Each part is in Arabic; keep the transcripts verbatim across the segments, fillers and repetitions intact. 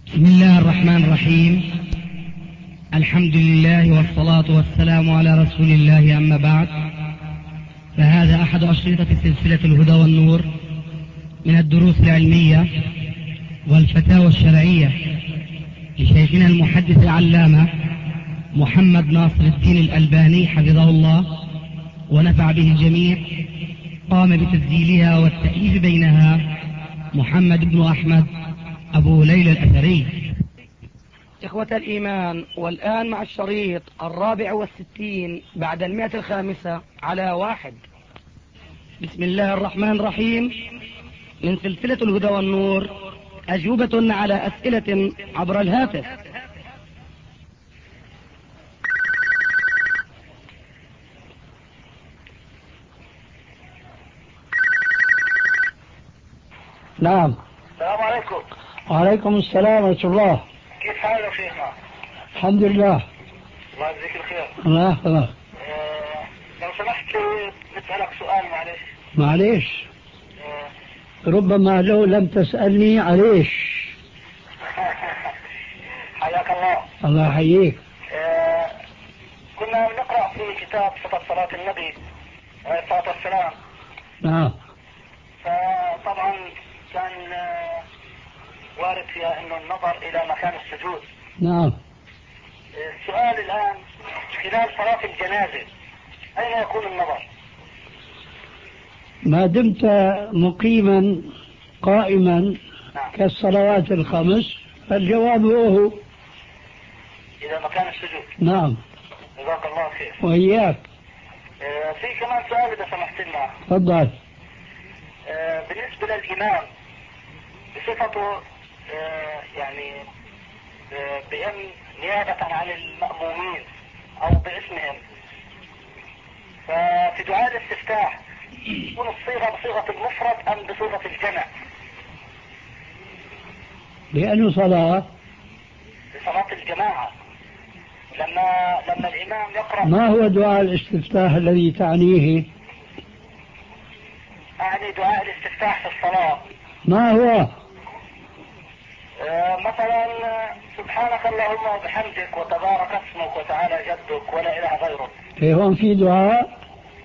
بسم الله الرحمن الرحيم. الحمد لله والصلاة والسلام على رسول الله، أما بعد، فهذا أحد أشرطة سلسلة الهدى والنور من الدروس العلمية والفتاوى الشرعية لشيخنا المحدث العلامة محمد ناصر الدين الألباني حفظه الله ونفع به الجميع. قام بتسجيلها والتأليف بينها محمد بن أحمد أبو ليلى الأثري. إخوة الإيمان، والآن مع الشريط الرابع والستين بعد المئة الخامسة على واحد. بسم الله الرحمن الرحيم. من سلسلة الهدى والنور، أجوبة على أسئلة عبر الهاتف. نعم. السلام عليكم. وعليكم السلام ورحمة الله. كيف حالك شيخنا؟ الحمد لله. الله يجزيك الخير. الله يحفظك. آه لو سمحت لي نسألك سؤال معلش. معليش. آه ربما لو لم تسألني عليش. حياك الله. الله يحييك. آه كنا بنقرأ في كتاب صفة صلاة النبي عليه الصلاة والسلام. نعم. فطبعا كان آه وارد فيها انه النظر الى مكان السجود. نعم. السؤال الان خلال صلاة الجنازة اين يكون النظر؟ ما دمت مقيما قائما نعم. كالصلوات الخمس فالجواب هو الى مكان السجود. نعم. جزاك الله خير. وإياك. آه في كمان سؤال اذا سمحت لنا. تفضل. آه بالنسبة للامام بصفته آه يعني آه بأن نيابة عن المأمومين او باسمهم، ففي دعاء الاستفتاح تكون الصيغة بصيغة المفرد ام بصيغة الجمع؟ لأنه صلاة. لصلاة الجماعة لما لما الامام يقرأ. ما هو دعاء الاستفتاح الذي تعنيه؟ يعني دعاء الاستفتاح في الصلاة. ما هو؟ آه مثلا سبحانك اللهم وبحمدك وتبارك اسمك وتعالى جدك ولا اله غيرك. في هون في دعاء؟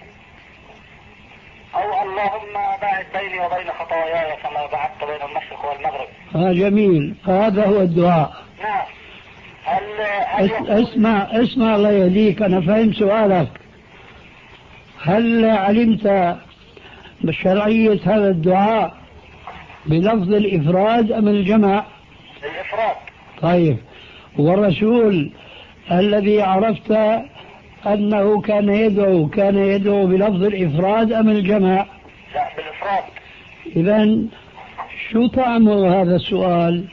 او اللهم باعد بيني وبين خطاياي كما بعدت بين المشرق والمغرب. آه جميل، هذا هو الدعاء. نعم. هل هل أس- اسمع اسمع الله يهديك، أنا فهم سؤالك. هل علمت بشرعية هذا الدعاء بلفظ الإفراد أم الجمع؟ الافراد. طيب، والرسول الذي عرفت أنه كان يدعو كان يدعو بلفظ الإفراد أم الجمع؟ لا، بالافراد. إذن شو طعم هذا السؤال؟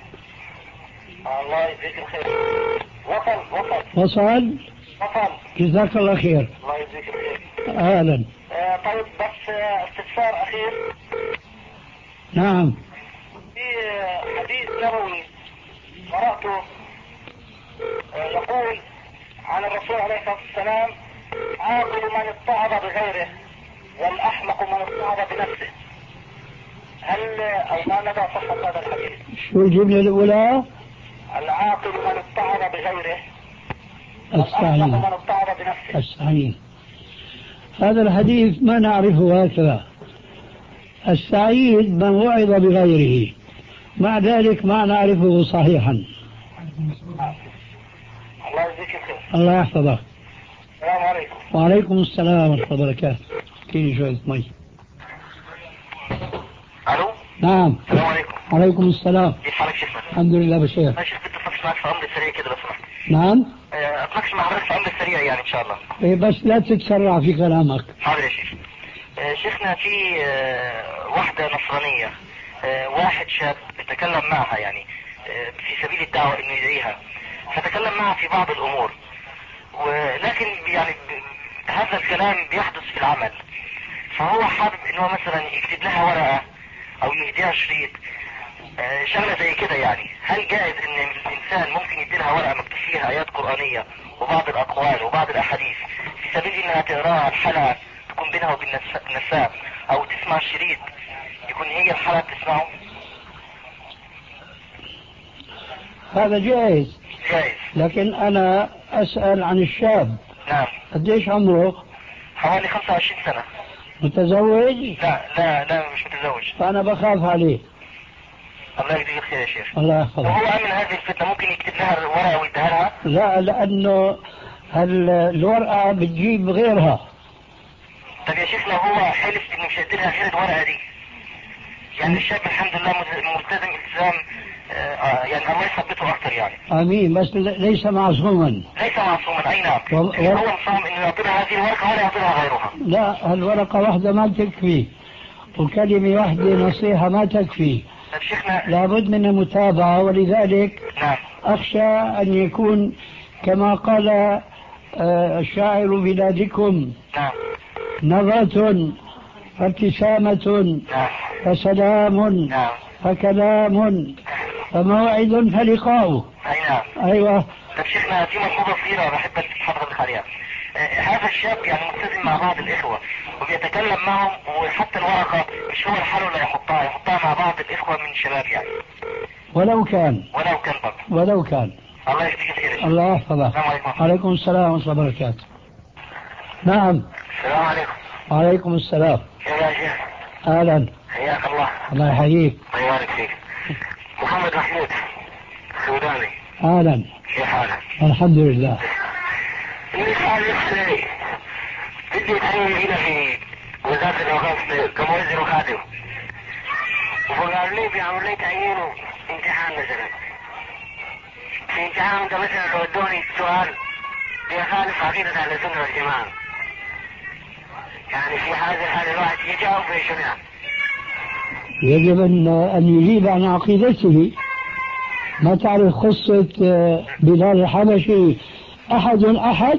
الله يجزيك الخير. وصل وصل وصل؟ وصل. جزاك الله خير. الله يجزيك الخير. أهلا. آه طيب بس آه، استفسار اخير. نعم. في آه، حديث نبوي قرأته آه، يقول عن الرسول عليه الصلاة والسلام: عاقل من اتعظ بغيره والأحمق من اتعظ بنفسه. هل أو ما مدى صحة هذا الحديث؟ شو الجملة الأولى؟ العاقل من اتعظ بغيره السعيد. والأحمق من اتعظ بنفسه. السعيد. هذا الحديث ما نعرفه هكذا. السعيد من وعظ بغيره، مع ذلك ما نعرفه صحيحا. الله يجزيك الخير. الله يحفظك. السلام عليكم. وعليكم السلام ورحمة الله وبركاته. كيني شوية مي. ألو. نعم. السلام عليكم. وعليكم السلام. كيف حالك شيخنا؟ الحمد لله بخير. يا شيخ بدي أتناقش معك في أمر سريع كده لو سمحت. نعم. آه، أتناقش مع حضرتك في أمر سريع يعني إن شاء الله. إيه بس لا تتسرع في كلامك. حاضر يا شيخ. آه، شيخنا في آه، واحدة نصرانية، آه، واحد شاب تكلم معها يعني آه، في سبيل الدعوة انه يدعيها، فتكلم معها في بعض الامور، ولكن يعني ب- هذا الكلام بيحدث في العمل، فهو حابب انه مثلا يكتب لها ورقة او يهديها شريط، آه، شغلة زي كده يعني. هل جائز ان الانسان ممكن يدي لها ورقة مكتوب فيها ايات قرآنية وبعض الاقوال وبعض الاحاديث في سبيل انها تقراها الحلقة تكون بينها وبين النساء، او تسمع شريط يكون هي الحلقة بتسمعه؟ هذا جائز. جائز. لكن أنا أسأل عن الشاب. نعم. قديش عمره؟ حوالي خمسة وعشرين سنة. متزوج؟ لا لا لا مش متزوج. فأنا بخاف عليه. الله يجزيك الخير يا شيخ. الله يحفظك. وهو أمن هذه الفتنة ممكن يكتب لها الورقة ويديها لها؟ لا، لأنه الورقة بتجيب غيرها. طب يا شيخ لو هو حلف إنه مش هيديلها غير الورقة دي، يعني الشاب الحمد لله ملتزم التزام آه يعني الله يثبته أكثر يعني. آمين. بس ليس معصوما. ليس معصوما. أي نعم. و... و... هو مصمم إنه يعطيها هذه الورقة ولا يعطيها غيرها. لا، الورقة واحدة ما تكفي، وكلمة واحدة نصيحة ما تكفي. طب شيخنا لابد من المتابعة، ولذلك نعم. أخشى أن يكون كما قال آه الشاعر بلادكم. نعم. نظرة فابتسامة. نعم. فسلام. نعم. فكلام. فموعد فلقاؤه. أي نعم. أيوة. طب شيخنا في ملحوظة صغيرة بحب ألفت حضرتك عليها. آه هذا الشاب يعني ملتزم مع بعض الإخوة وبيتكلم معهم، وحتى الورقة مش هو الحل ولا يحطها يحطها مع بعض الإخوة من شباب يعني. ولو كان. ولو كان برضه. ولو كان. الله يجزيك الخير. الله يحفظك. السلام عليكم. عليكم السلام ورحمة الله وبركاته. نعم. السلام عليكم. وعليكم السلام. كيف يا شيخ؟ أهلا. حياك الله. الله يحييك. الله يبارك فيك. محمد محمود سوداني. أهلا. كيف حالك؟ الحمد لله. إني خالص بدي أتعين هنا في وزارة الأوقاف كموزر وخادم، وقال لي بيعمل لي تعيين امتحان مثلا. في امتحان ده مثلا لو ادوني سؤال بيخالف عقيدة أهل السنة والجماعة، يعني في هذا الحال الواحد يجاوب في شنو؟ يجب أن أن يجيب عن عقيدته. ما تعرف قصة بلال الحبشي؟ أحد أحد.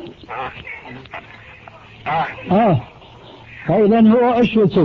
آه. آه. فإذا هو أسوتك.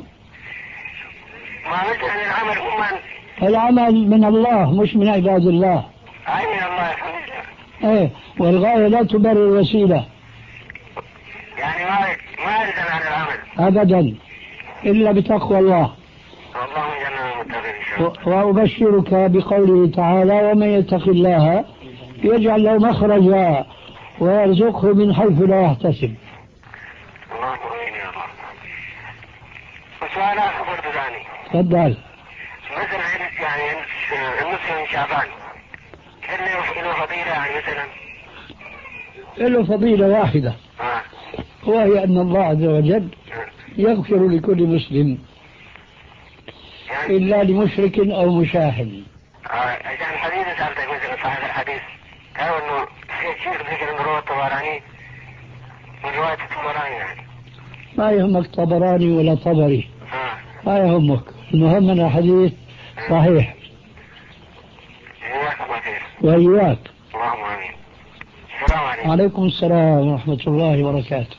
ما مثلا العمل هم العمل من الله مش من عباد الله. أي من الله الحمد لله. إيه، والغاية لا تبرر الوسيلة. يعني ما ما يلزم عن العمل أبدا إلا بتقوى الله. والله جل متقين إن شاء الله. وأبشرك بقوله تعالى: ومن يتق الله يجعل له مخرجا ويرزقه من حيث لا يحتسب. الله مؤمن يا الله. وسؤال آخر برضه ثاني. تفضل. مثلا يعني النصف من شعبان هل له فضيلة يعني مثلا؟ له فضيلة واحدة، آه. وهي أن الله عز وجل يغفر لكل مسلم يعني إلا لمشرك أو مشاهد. آه. عشان الحديث سألتك مثلا صاحب الحديث قالوا إنه في شيء ذكر من رواية الطبراني من رواية الطبراني يعني. ما يهمك طبراني ولا طبري. آه. ما يهمك، المهم أن الحديث صحيح. جزاكم الله خير. وإياك. اللهم آمين. السلام عليكم. وعليكم السلام ورحمة الله وبركاته.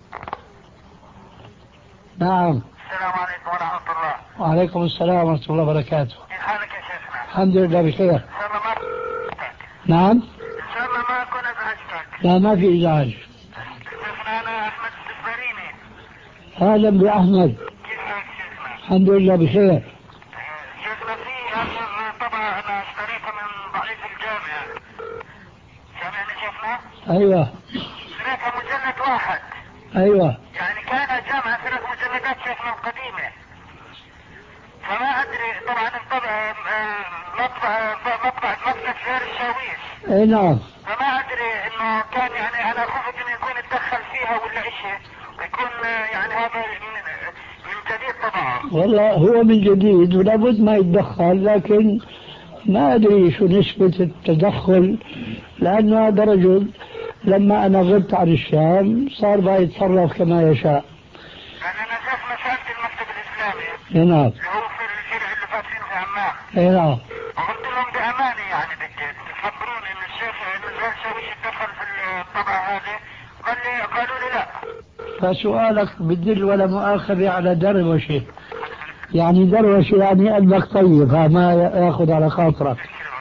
نعم. السلام عليكم ورحمة الله. وعليكم السلام ورحمة الله وبركاته. كيف حالك يا شيخنا؟ الحمد لله بخير. إن شاء الله ما أزعجتك. نعم. إن شاء الله ما أكون أزعجتك. لا، ما في إزعاج. شيخنا أنا أحمد الدبريني. أهلا بأحمد. كيف حالك شيخنا؟ الحمد لله بخير. شيخنا في آخر طبعة أنا اشتريتها من ضعيف الجامعة. سامعني شيخنا؟ أيوة. اشتريتها مجلد واحد. أيوة. يعني كانت جامعة ثلاث مجلدات شيخنا القديمة. فما أدري طبعا الطبع مطبع مطبع مطبع غير الشاويش. أي نعم. فما أدري إنه كان يعني أنا خفت إنه يكون اتدخل فيها ولا إشي ويكون يعني هذا من من جديد طبعا. والله هو من جديد ولابد ما يتدخل، لكن ما أدري شو نسبة التدخل، لأنه هذا رجل لما أنا غبت عن الشام صار بقى يتصرف كما يشاء. يعني أنا شفنا سألت المكتب الإسلامي. أي نعم. اللي هو في الشرع اللي فاتحين في عمان. أي نعم. وقلت لهم بأمانة يعني بدي تخبروني إن الشيخ إنه زين شاويش اتدخل في الطبعة هذه. قال لي قالوا لي لا. فسؤالك بدل ولا مؤاخذة على دروشة، يعني دروشة يعني قلبك طيب، ها ما ياخذ على خاطرك.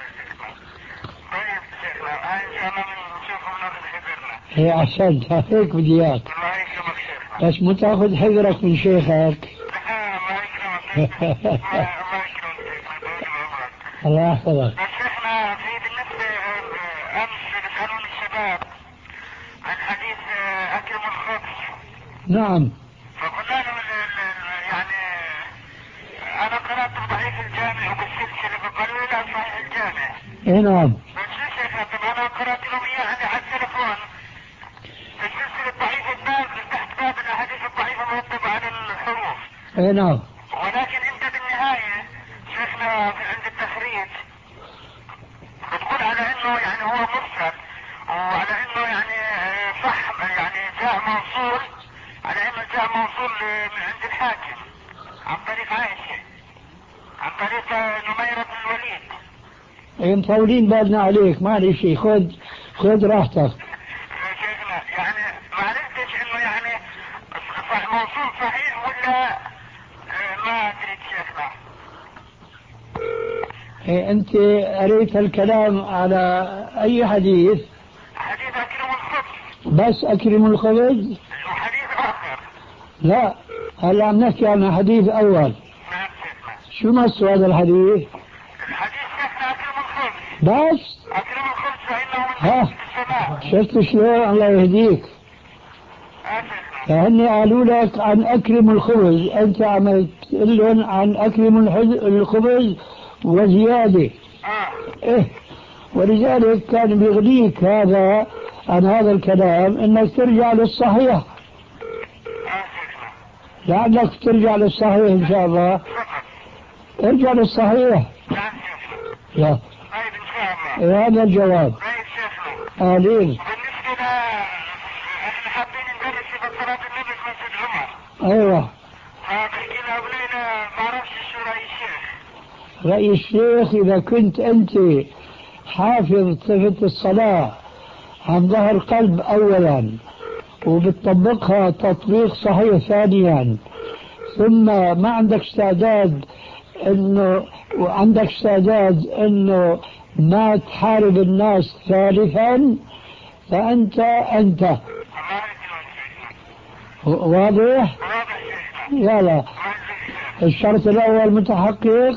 طيب شيخنا هاي إن شاء الله بنشوفه وناخذ حذرنا. هي أحسنت، هيك بدي إياك. الله يكرمك شيخنا. بس مو تاخذ حذرك من شيخك. الله يكرمك. الله يكرمك شيخنا. الله يحفظك. بس شيخنا في نعم. فقلنا له يعني أنا قرأت ضعيف الجامع وبالسلسلة، فقالوا لي لا صحيح الجامع. إيه نعم. بس يا شيخنا طب أنا قرأت لهم يعني على التلفون السلسلة ضعيف الباب تحت باب الأحاديث الضعيفة مرتبة على الحروف. إيه نعم. ولكن أنت بالنهاية شيخنا عند التخريج بتقول على إنه يعني هو مرسل، وعلى إنه يعني صح يعني جاء موصول، على إنه جاء موصول من عند الحاكم عن طريق عائشة عن طريق نميرة بن الوليد. إيه مطولين بالنا عليك، معلش خذ خذ راحتك. شيخنا يعني ما عرفتش إنه يعني موصول صحيح ولا ما أدري شيخنا. إيه أنت قريت الكلام على أي حديث؟ حديث أكرم الخبز. بس أكرم الخبز؟ وحديث آخر. لا هلا عم نحكي عن حديث أول. نعم شيخنا. شو نص هذا الحديث؟ الحديث شيخنا أكرم الخبز. بس؟ أكرم الخبز فإنه من ها السماء. شفت شلون؟ الله يهديك. فهني قالوا لك عن أكرم الخبز، أنت عم تقول لهم عن أكرم الخبز وزيادة. آه. إيه ولذلك كان بيغنيك هذا عن هذا الكلام إنك ترجع للصحيح. آه. لعلك ترجع للصحيح إن شاء الله. ارجع للصحيح. يا طيب إن شاء الله. هذا الجواب. طيب شيخنا. آلين. بالنسبة ل احنا حابين ندرس في صلاة النبي في مسجد عمر. أيوه. فبحكي لها ولينا ما اعرفش شو رأي الشيخ. رأي الشيخ إذا كنت أنت حافظ صفة الصلاة عن ظهر قلب أولا وبتطبقها تطبيق صحيح ثانيا، ثم ما عندك استعداد انه وعندك استعداد انه ما تحارب الناس ثالثا، فانت انت واضح؟ لا لا الشرط الاول متحقق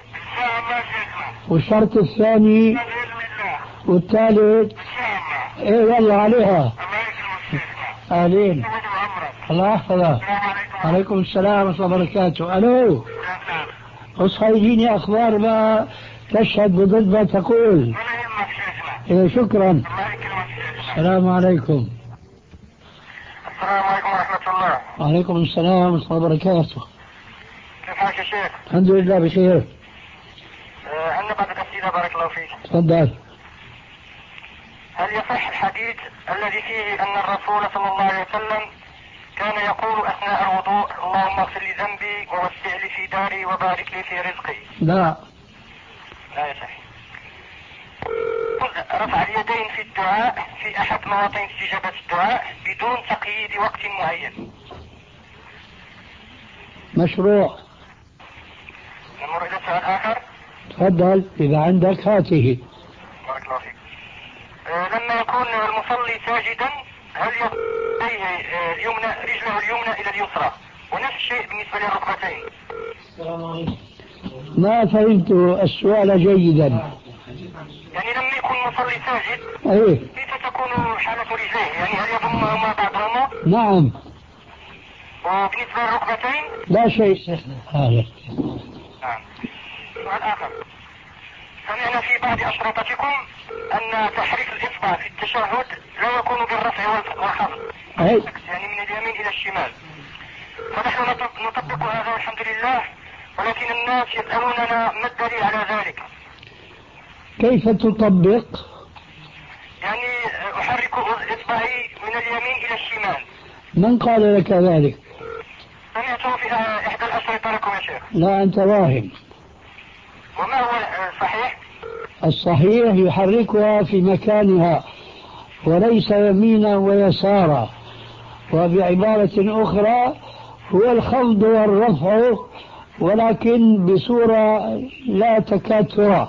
والشرط الثاني والثالث ايه يلا عليها. اهلين الله يحفظك. عليكم السلام ورحمة الله وبركاته. الو اصحى يجيني اخبار ما تشهد بضد ما تقول. إيه شكرا. السلام عليكم. السلام عليكم ورحمة الله. وعليكم السلام ورحمة الله وبركاته. كيف حالك يا شيخ؟ الحمد لله بخير. أه عندنا بعض الأسئلة بارك الله فيك. تفضل. هل يصح الحديث الذي فيه أن الرسول صلى الله عليه وسلم كان يقول أثناء الوضوء اللهم اغفر لي ذنبي ووسع لي في داري وبارك لي في رزقي؟ لا. لا يصح. رفع اليدين في الدعاء في أحد مواطن استجابة الدعاء بدون تقييد وقت معين. مشروع. نمر إلى سؤال آخر. تفضل إذا عندك هاته. بارك الله فيك. أه لما يكون المصلي ساجدا هل يضيه اليمنى رجله اليمنى إلى اليسرى ونفس الشيء بالنسبة للركبتين؟ ما فهمت السؤال جيدا. يعني لما يكون المصلي ساجد ايه كيف تكون حالة رجليه؟ يعني هل يضمهما بعضهما؟ نعم. وبالنسبة للركبتين؟ لا شيء. هذا. نعم. سؤال آخر. سمعنا في بعض أشرطتكم أن تحريك الإصبع في التشهد لا يكون بالرفع والخفض، يعني من اليمين إلى الشمال. فنحن نطبق هذا والحمد لله، ولكن الناس يسألوننا ما الدليل على ذلك؟ كيف تطبق؟ يعني أحرك إصبعي من اليمين إلى الشمال. من قال لك ذلك؟ سمعته في إحدى الأشرطة لكم يا شيخ. لا أنت واهم. وما هو الصحيح؟ الصحيح يحركها في مكانها وليس يمينا ويسارا، وبعبارة أخرى هو الخفض والرفع ولكن بصورة لا تكاد ترى.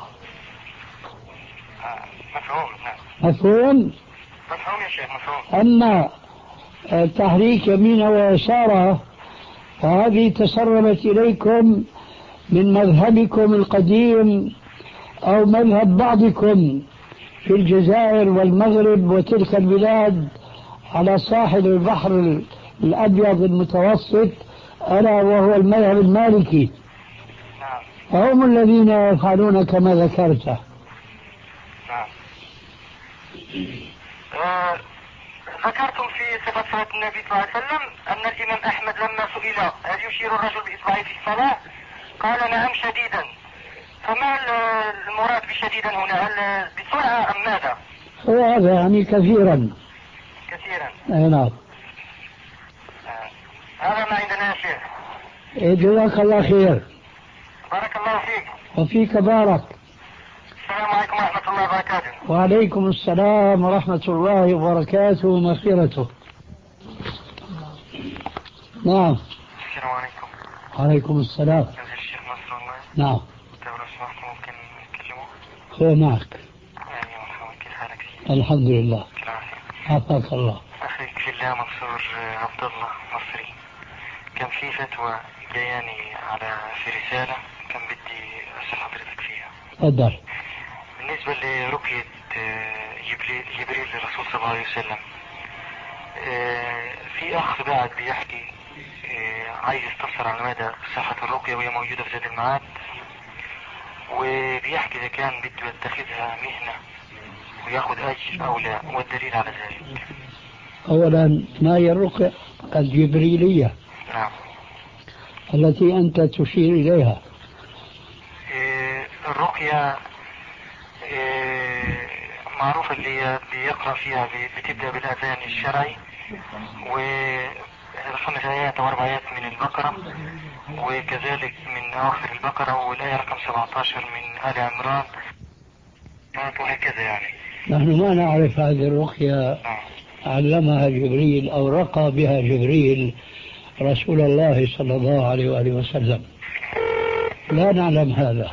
مفهوم. مفهوم؟ مفهوم يا شيخ مفهوم. أما التحريك يمينا ويسارا فهذه تسربت إليكم من مذهبكم القديم أو مذهب بعضكم في الجزائر والمغرب وتلك البلاد على ساحل البحر الأبيض المتوسط ألا وهو المذهب المالكي، نعم. فهم الذين يفعلون كما ذكرت. نعم. آه ذكرتم في صفة صلاة النبي صلى الله عليه وسلم أن الإمام أحمد لما سئل هل يشير الرجل بإصبعه في الصلاة قال نعم شديدا، فما المراد بشديدا هنا؟ هل بسرعة أم ماذا؟ هو هذا يعني كثيرا كثيرا. أي نعم. آه. هذا ما عندنا يا شيخ. جزاك الله خير. بارك الله فيك. وفيك بارك. السلام عليكم ورحمة الله وبركاته. وعليكم السلام ورحمة الله وبركاته ومغفرته. نعم. السلام عليكم. وعليكم السلام. هذا الشيخ نصر الله. نعم. لو سمحت ممكن نتكلمه؟ هو معك. يعني مرحبا، كيف حالك؟ الحمد لله. بالعافية. عافاك الله. أخيك في الله منصور عبد الله مصري. كان في فتوى جاياني على في رسالة كان بدي أسأل حضرتك فيها. تفضل. بالنسبة لرقية جبريل, جبريل للرسول صلى الله عليه وسلم، في أخ بعد بيحكي عايز يستفسر على مدى صحة الرقية وهي موجودة في زاد المعاد، وبيحكي إذا كان بده يتخذها مهنة وياخذ أجر أو لا، والدليل على ذلك. أولا ما هي الرقية الجبريلية؟ نعم. التي أنت تشير إليها. الرقية معروفة اللي بيقرأ فيها بتبدأ بالأذان الشرعي وخمس آيات أو أربع آيات من البقرة، وكذلك من أواخر البقرة، والآية رقم سبعة عشر من آل عمران، وهكذا يعني. نحن ما نعرف هذه الرقية علمها جبريل أو رقى بها جبريل رسول الله صلى الله عليه وآله وسلم، لا نعلم هذا.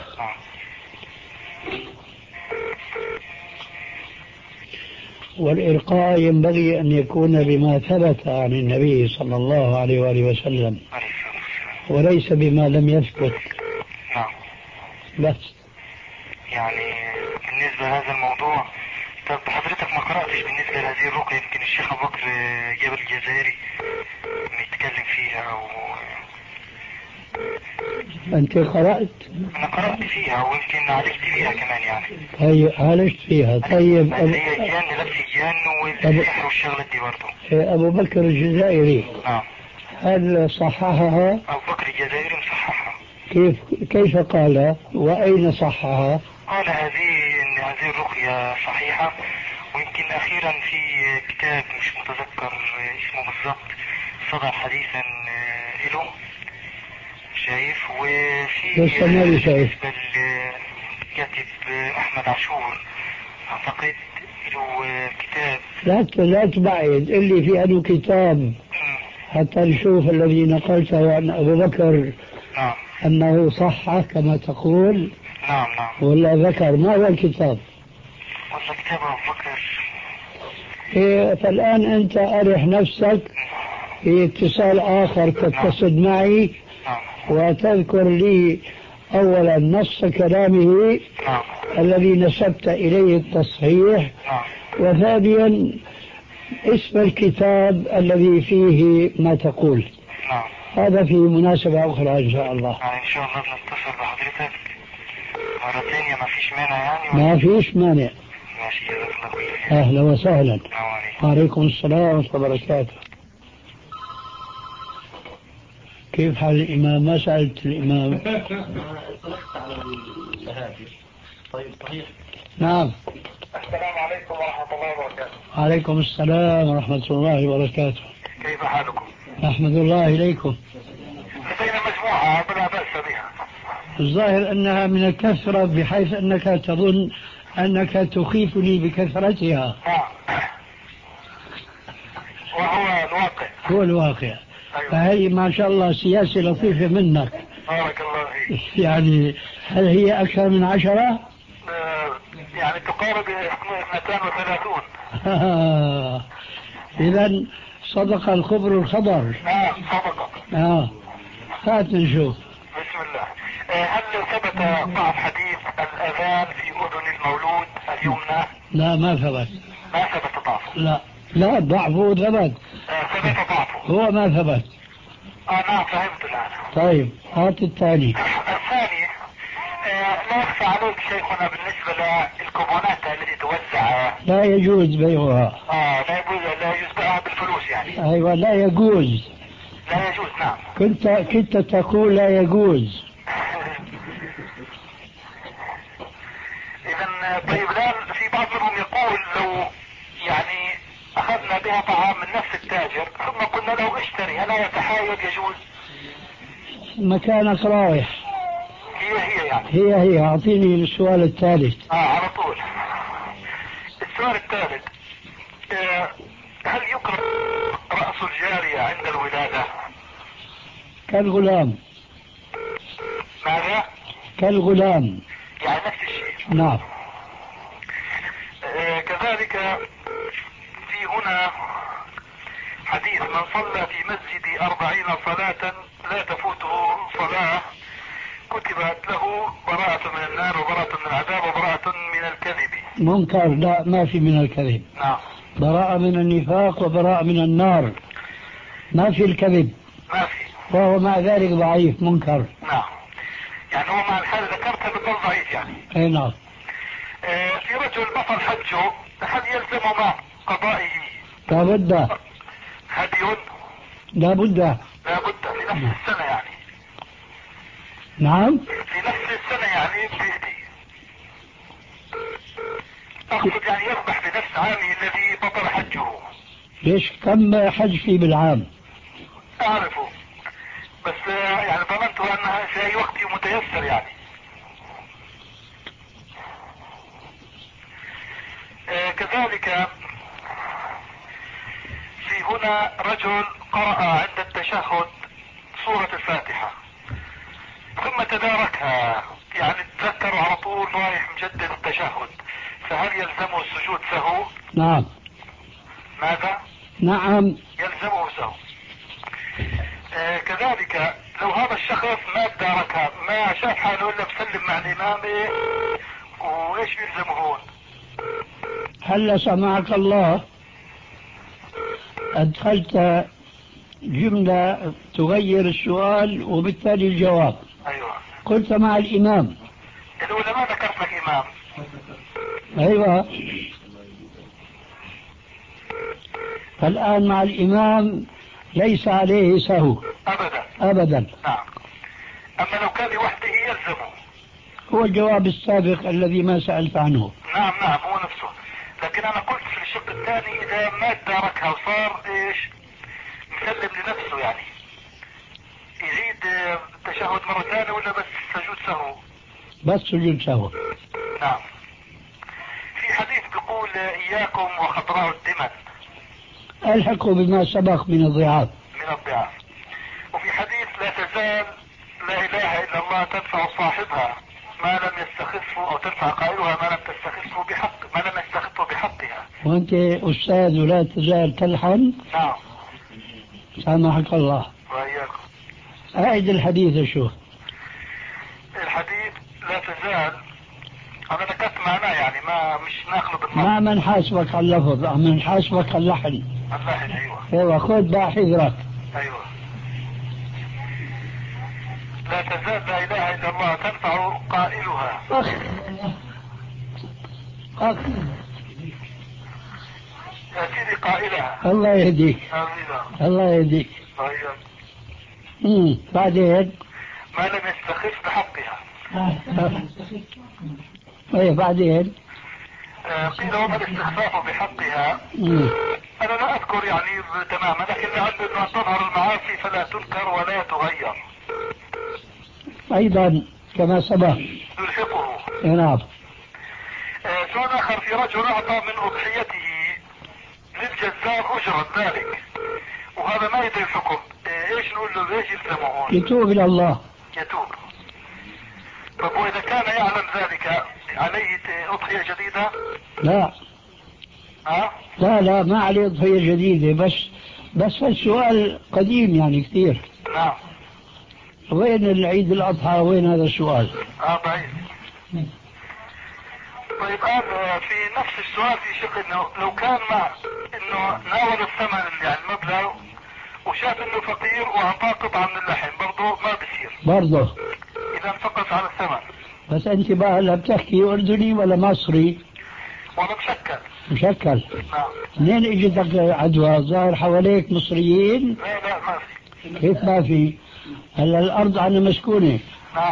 والإرقاء ينبغي أن يكون بما ثبت عن النبي صلى الله عليه وآله وسلم وليس بما لم يثبت. نعم. بس يعني بالنسبة لهذا الموضوع، طب حضرتك ما قرأتش بالنسبة لهذه الرقية؟ يمكن الشيخ أبو بكر جابر الجزائري يتكلم فيها أو أنت قرأت؟ أنا قرأت فيها ويمكن عالجت فيها كمان يعني. طيب عالجت فيها. طيب أب... هي جان لبس جان والسحر والشغلة دي برضه. أبو بكر الجزائري. نعم. هل صححها؟ أبو بكر الجزائري مصححها. كيف كيف قال؟ وأين صححها؟ قال هذه إن هذه الرقية صحيحة، ويمكن أخيرا في كتاب مش متذكر اسمه بالضبط صدر حديثا له، شايف؟ وفي بالنسبة لكاتب أحمد عاشور أعتقد له كتاب. لا لا تبعد اللي في أنه كتاب حتى نشوف الذي نقلته عن أبو بكر. نعم. أنه صح كما تقول. نعم نعم. ولا ذكر ما هو الكتاب؟ والله كتاب أبو بكر. إيه فالآن أنت أرح نفسك في اتصال آخر تتصل معي. نعم. وتذكر لي أولا نص كلامه. نعم. الذي نسبت إليه التصحيح. نعم. وثانيا اسم الكتاب الذي فيه ما تقول. نعم. هذا في مناسبة أخرى إن شاء الله. يعني إن شاء الله بنتصل بحضرتك مرة ثانية، ما فيش مانع يعني؟ ما فيش مانع. ماشي، جزاك الله خير. أهلا وسهلا. السلام عليكم. وعليكم السلام ورحمة الله وبركاته. كيف حال الإمام؟ ما سألت الإمام. طيب صحيح. نعم. السلام عليكم ورحمة الله وبركاته. وعليكم السلام ورحمة الله وبركاته. كيف حالكم؟ نحمد الله إليكم. لدينا مجموعة بلا بأس بها. الظاهر أنها من الكثرة بحيث أنك تظن أنك تخيفني بكثرتها. نعم. وهو الواقع. هو الواقع. أيوة. فهي ما شاء الله سياسة لطيفة منك. بارك الله فيك. يعني هل هي أكثر من عشرة؟ آه يعني تقارب اثنتين وثلاثون. إذا صدق الخبر الخبر. نعم صدق. آه. هات نشوف. بسم الله. آه هل ثبت ضعف حديث الأذان في أذن المولود اليمنى؟ لا ما ثبت. ما ثبت ضعفه. لا لا ضعفه ثبت. آه ثبت ضعفه. هو ما ثبت. اه نعم فهمت الآن. طيب هات الثاني. الثاني آه لا يخفى عليك شيخنا بالنسبة للكوبونات التي توزع. لا يجوز بيعها. اه لا يجوز لا يجوز بيعها بالفلوس يعني. ايوه لا يجوز. لا يجوز نعم. كنت كنت تقول لا يجوز. اذا طيب الان في بعض منهم يقول لو يعني اخذنا بها طعام من نفس التاجر ثم قلنا له اشتري هل يتحايل يجوز؟ مكانك رايح. هي هي يعني. هي هي اعطيني السؤال الثالث. اه على طول. السؤال الثالث آه هل يكره رأس الجارية عند الولادة؟ كالغلام. ماذا؟ كالغلام. يعني نفس الشيء. نعم. آه كذلك في هنا حديث من صلى في مسجد أربعين صلاة لا تفوته صلاة كتبت له براءة من النار وبراءة من العذاب وبراءة من الكذب. منكر. لا ما في من الكذب. نعم. براءة من النفاق وبراءة من النار. ما في الكذب. ما في. وهو مع ذلك ضعيف منكر. نعم. يعني هو مع الحالة ذكرتها بالضبط ضعيف يعني. اي نعم. آه في رجل بطل حجه هل يلزم مع قضائه لا بد. هدي؟ لا بد. لا بد في نفس السنة يعني. نعم. في نفس السنة يعني بيهدي. اقصد يعني يذبح في نفس عامه الذي بطل حجه. ليش كم حج في بالعام؟ اعرفه بس يعني ظننت انها في اي وقت متيسر يعني. آه كذلك في هنا رجل قرأ عند التشهد سورة الفاتحة ثم تداركها يعني تذكر على طول رايح مجدد التشهد فهل يلزمه السجود سهو؟ نعم. ماذا؟ نعم. يلزمه سهو. آه كذلك لو هذا الشخص ما تداركها ما شاف حاله الا مسلم مع الامام وايش يلزمه هون؟ هل سمعك الله أدخلت جملة تغير السؤال وبالتالي الجواب. ايوه. قلت مع الإمام. الاولى ما ذكرت لك امام. أيوة. فالآن مع الإمام ليس عليه سهو. ابدا. أبدا. نعم. اما لو كان لوحده يلزمه. هو الجواب السابق الذي ما سألت عنه. نعم نعم هو نفسه. لكن انا قلت في الشق الثاني اذا ما تداركها وصار ايش مسلم لنفسه يعني يعيد التشهد مرة ثانية ولا بس سجود سهو؟ بس سجود سهو. نعم. في حديث بيقول اياكم وخضراء الدمن. الحقوا بما سبق من الضعاف. من الضعاف. وفي حديث لا تزال لا اله الا الله تنفع صاحبها ما لم يستخفه او تنفع قائلها ما لم تستخفه بحق ما لم يستخفه بحقها. وانت استاذ ولا تزال تلحن. نعم. سامحك الله. واياكم. اعد الحديث شو. الحديث لا تزال انا ذكرت معناه يعني ما مش ناخذ بالنص. ما من حاسبك على اللفظ من حاسبك على اللحن. اللحن ايوه. ايوه خذ بقى حذرك. ايوه. لا تزال لا اله الا الله تنفع قائلها. اخ اخ يا سيدي قائلها. الله يهديك. امين. الله يهديك. طيب. امم بعدين ما لم يستخف بحقها. ايه بعدين آه قيل وما الاستخفاف بحقها. مم. انا لا اذكر يعني تماما لكن لعل انها تظهر المعاصي فلا تنكر ولا تغير. ايضا كما سبق. تلحقه. نعم. آه سؤال اخر في رجل اعطى من اضحيته للجزار اجرة ذلك وهذا ما يدري الحكم آه ايش نقول له ايش يلزمه هون؟ يتوب الى الله. يتوب. طب واذا كان يعلم ذلك عليه اضحية جديدة؟ لا. ها؟ لا لا ما عليه اضحية جديدة بس بس السؤال قديم يعني كثير. نعم. وين العيد الاضحى وين هذا السؤال؟ اه بعيد. طيب الان في نفس السؤال في شق انه لو كان مع انه ناول الثمن يعني المبلغ وشاف انه فقير واعطاه قطعة من اللحم برضه ما بصير برضه اذا انفقس على الثمن. بس انت بقى هلا بتحكي اردني ولا مصري؟ وانا مشكل. مشكل. نعم. منين اجتك عدوى؟ ظاهر حواليك مصريين؟ لا لا ما في. كيف ما في؟ هلا الارض عنا مسكونة. نعم.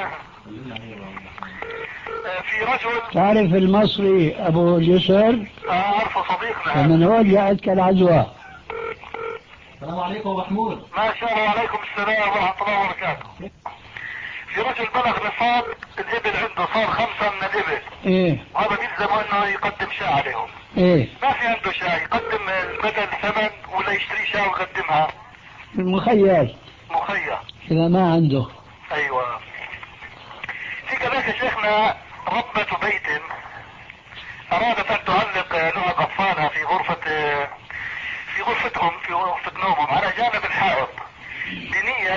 في رجل تعرف المصري ابو جسر؟ اعرفه صديقنا. من هون جاءتك العدوى. السلام عليكم ابو محمود. ما شاء الله. وعليكم السلام ورحمة الله وبركاته. في رجل بلغ نصاب الابل عنده صار خمسة من الابل. ايه. وهذا بيلزمه انه يقدم شاة عليهم. ايه. ما في عنده شاة يقدم بدل ثمن ولا يشتري شاة ويقدمها؟ المخير. مخير. اذا ما عنده. ايوه. في كذلك يا شيخنا ربة بيت ارادت ان تعلق لعب اطفالها في غرفة في غرفتهم في غرفة نومهم على جانب الحائط بنية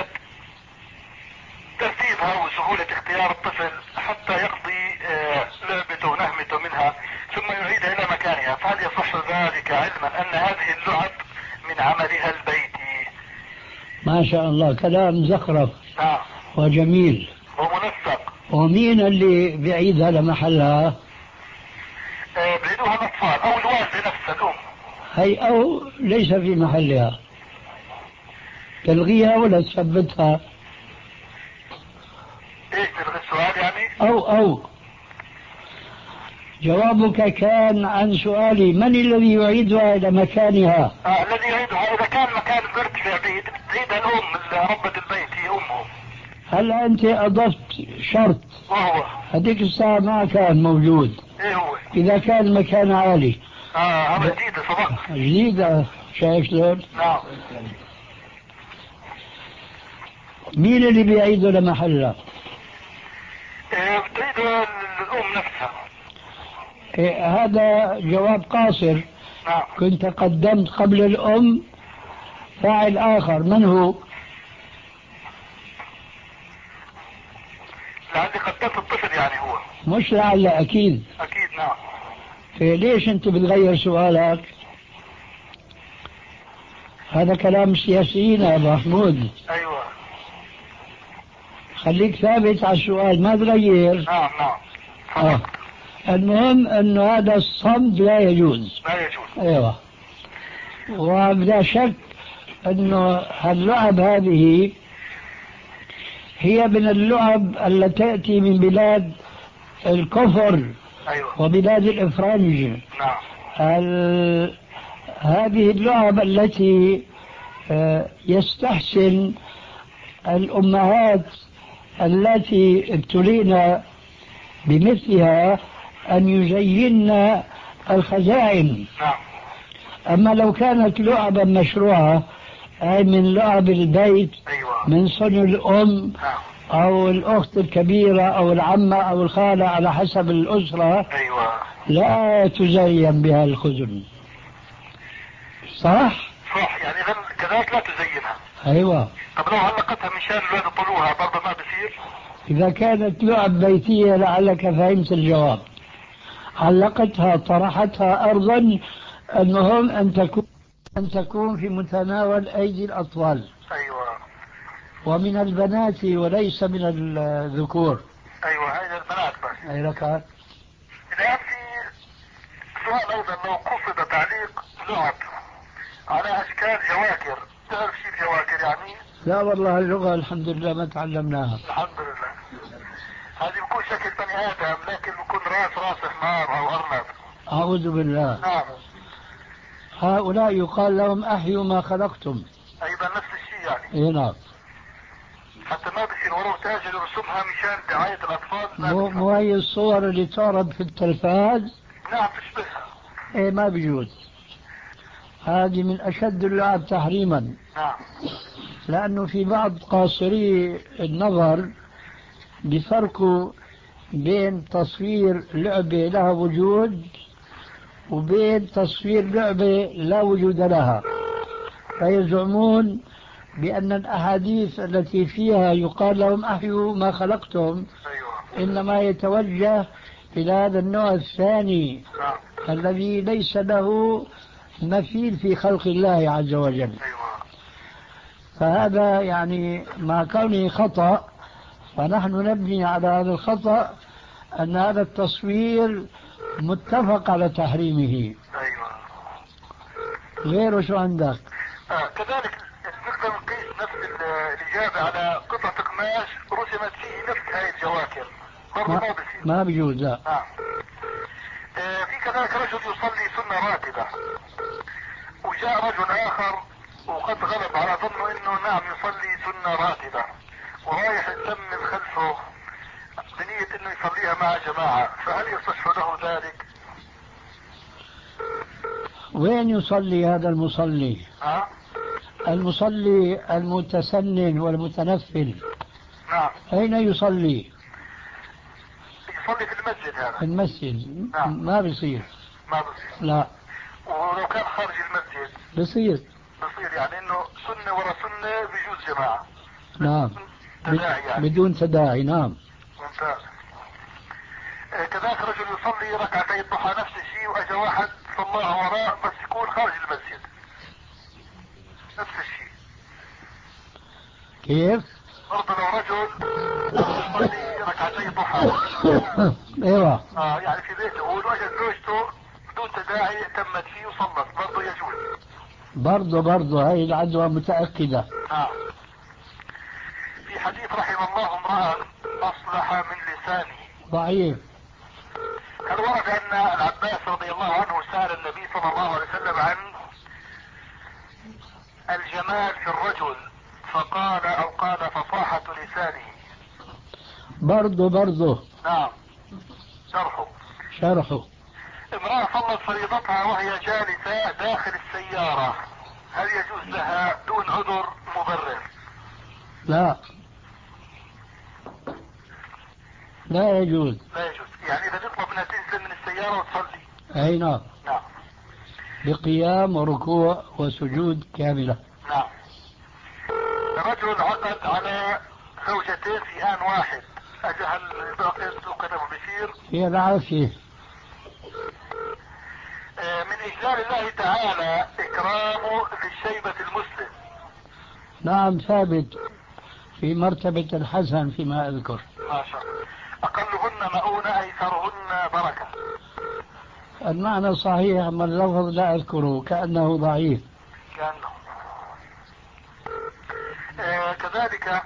ترتيبها وسهولة اختيار الطفل حتى يقضي لعبته ونهمته منها ثم يعيدها الى مكانها، فهل يصح ذلك علما ان هذه اللعب من عملها البيتي؟ ما شاء الله كلام زخرف. نعم. وجميل. ومنسق. ومين اللي بيعيدها لمحلها؟ آه بعيدوها الاطفال او الوالدة نفسها الام. هي او ليس في محلها، تلغيها ولا تثبتها؟ ايش تلغي السؤال يعني؟ او او جوابك كان عن سؤالي من الذي يعيدها الى مكانها؟ آه الذي يعيدها اذا كان مكان مرتفع بعيد تعيدها الام ربة البيت هي امه. هلا انت اضفت شرط وهو هذيك الساعة ما كان موجود. ايه هو؟ اذا كان المكان عالي. اه هذا جديدة صدق. جديدة. شايف شلون؟ نعم. مين اللي بيعيده لمحلها؟ إيه بتعيده الام نفسها. إيه هذا جواب قاصر. نعم. كنت قدمت قبل الام فاعل اخر، من هو؟ لعلي قدمت الطفل يعني هو. مش لعل، اكيد. اكيد. نعم. ليش انت بتغير سؤالك؟ هذا كلام سياسيين يا ابو محمود. ايوه. خليك ثابت على السؤال ما تغير. نعم نعم. آه. المهم انه هذا الصمت لا يجوز. لا يجوز. ايوه. وبلا شك انه اللعب هذه هي من اللعب التي تأتي من بلاد الكفر. ايوه. وبلاد الافرنج. نعم. ال... هذه اللعب التي يستحسن الأمهات التي ابتلينا بمثلها أن يزين الخزائن. نعم. أما لو كانت لعبا مشروعة أي من لعب البيت. ايوه. من صنع الأم. نعم. أو الأخت الكبيرة أو العمة أو الخالة على حسب الأسرة. ايوه. لا تزين بها الخزن. صح؟ صح. يعني كذلك لا تزينها. أيوة. طب لو علقتها مشان الولاد يطلوها برضه ما بصير؟ إذا كانت لعب بيتية لعلك فهمت الجواب. علقتها طرحتها أرضا، المهم أن تكون أن تكون في متناول أيدي الأطفال. أيوة. ومن البنات وليس من الذكور. أيوة هاي البنات بس. أي ركعت. الآن في سؤال أيضا لو قصد تعليق لعب على أشكال جواكر، تعرف شيء الجواكر يعني؟ لا والله اللغة الحمد لله ما تعلمناها. الحمد لله. هذه بيكون شكل بني آدم لكن بيكون راس راس حمار أو أرنب. أعوذ بالله. نعم. هؤلاء يقال لهم أحيوا ما خلقتم. أيضا نفس الشيء يعني. إيه نعم. حتى ما بصير ولو تاجر يرسمها مشان دعاية الأطفال. مو مو هي الصور اللي تعرض في التلفاز. نعم تشبهها. إيه ما بيجوز. هذه من أشد اللعب تحريما. نعم. لأنه في بعض قاصري النظر بفرق بين تصوير لعبة لها وجود وبين تصوير لعبة لا وجود لها، فيزعمون بأن الأحاديث التي فيها يقال لهم أحيوا ما خلقتم. أيوة. إنما يتوجه إلى هذا النوع الثاني. نعم. الذي ليس له مثيل في خلق الله عز وجل. أيوة. فهذا يعني مع كونه خطأ، فنحن نبني على هذا الخطأ أن هذا التصوير متفق على تحريمه. ايوه. غيره شو عندك؟ آه كذلك نقدر نقيس نفس الاجابه على قطعه قماش رسمت فيه نفس هاي الجواكر، برضه ما, ما بصير. ما بيجوز. لا. نعم. آه في كذلك رجل يصلي سنه راتبه، وجاء رجل اخر وقد غلب على ظنه انه نعم يصلي سنه راتبه، ورايح يتم خلفه بنية انه يصليها مع جماعة، فهل يصح له ذلك؟ وين يصلي هذا المصلي؟ ها؟ المصلي المتسنن والمتنفل نعم. أين يصلي؟ يصلي في المسجد هذا. في المسجد. نعم. ما بيصير. ما بصير. لا. ولو كان خارج المسجد بصير. بصير، يعني انه سنة ورا سنة بيجوز جماعة. نعم. تداعي يعني. بدون تداعي. نعم. ممتاز. آه كذلك رجل يصلي ركعتي الضحى نفس الشيء، واجا واحد صلاها وراء بس يكون خارج المسجد نفس الشيء. كيف؟ برضه لو رجل يصلي ركعتي ضحى ايوه. اه يعني في بيته واجت زوجته بدون تداعي تمت فيه وصلت، برضه يجوز. برضه برضه هاي العدوى متأكدة. نعم. في حديث رحم الله امرأ اصلح من لسانه. ضعيف. هل ورد ان العباس رضي الله عنه سأل النبي صلى الله عليه وسلم عن الجمال في الرجل فقال او قال فصاحة لسانه؟ برضه برضه. نعم. شرحه. شرحه. امرأة صلت فريضتها وهي جالسة داخل السيارة، هل يجوز لها دون عذر مبرر؟ لا. لا يجوز. لا يجوز، يعني اذا تطلب منها تنزل من السيارة وتصلي. اي نعم. نعم. بقيام وركوع وسجود كاملة. نعم. رجل عقد على زوجتين في آن واحد، أجهل باقي كتبه بشير. هي العافية. آه من إجلال الله تعالى إكرامه للشيبة المسلم. نعم ثابت في مرتبة الحسن فيما أذكر. ما شاء الله. أقلهن مؤونة أيسرهن بركة. المعنى صحيح، أما اللفظ لا أذكره كأنه ضعيف. كأنه. آه كذلك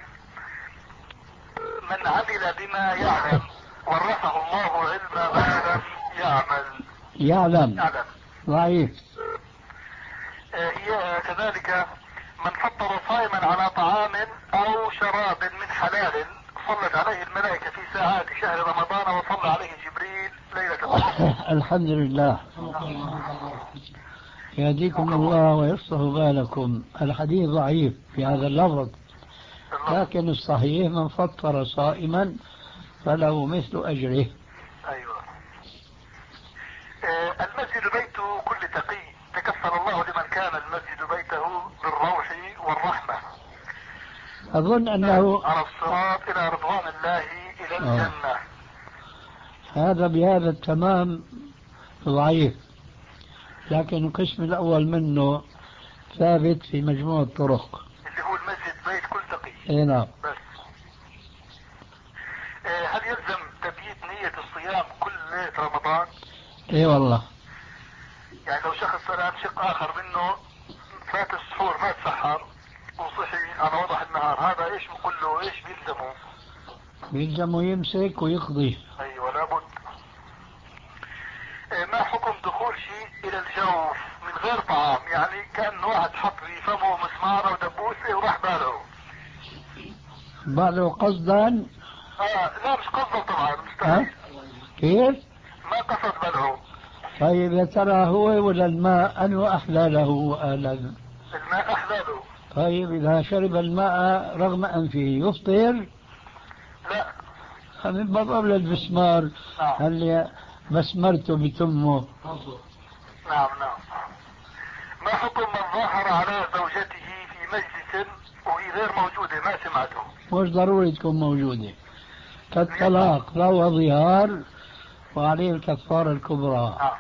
من عمل بما يعلم ورثه الله علم ما لم يعمل. يعلم. يعلم. ضعيف. آه هي كذلك من فطر صائما على طعام او شراب من حلال صلت عليه الملائكة في ساعات شهر رمضان وصلى عليه جبريل ليلة القدر. الحمد لله. يهديكم الله ويصلح بالكم. الحديث ضعيف في هذا اللفظ، لكن الصحيح من فطر صائما فله مثل أجره. ايوه. آه المسجد بيت كل تقي، تكفل الله لمن كان المسجد بيته بالروح والرحمة. أظن أنه على الصراط إلى رضوان الله إلى الجنة. آه. هذا بهذا التمام ضعيف، لكن القسم الأول منه ثابت في مجموع الطرق، اللي هو المسجد بيت كل تقي. اي نعم. بس آه هل يلزم تبييت نية الصيام كل ليلة رمضان؟ اي والله. يعني لو شخص الآن شق آخر منه فات السحور ما تسحر وصحي على وضح النهار، هذا ايش بقول له، ايش بيلزمه؟ بيلزمه يمسك ويقضي. ايوه لابد. آه ما حكم دخول شيء الى الجوف من غير طعام، يعني كأنه واحد حط في فمه مسمار او دبوسه وراح بالعه؟ بعده قصدا؟ اه لا مش قصده طبعا، مستحيل. كيف؟ ما قصد بلعه. طيب يا ترى هو ولا الماء أنه أحلى له وألذ؟ الماء أحلى له. طيب إذا شرب الماء رغم أنفه يفطر؟ لا. من باب أولى المسمار. نعم. هل مسمرته بتمه؟ نعم نعم. ما حكم من ظاهر على زوجته في مجلس وهي غير موجودة ما سمعته؟ مش ضروري تكون موجودة، كالطلاق فهو ظهار وعليه الكفارة الكبرى. نعم.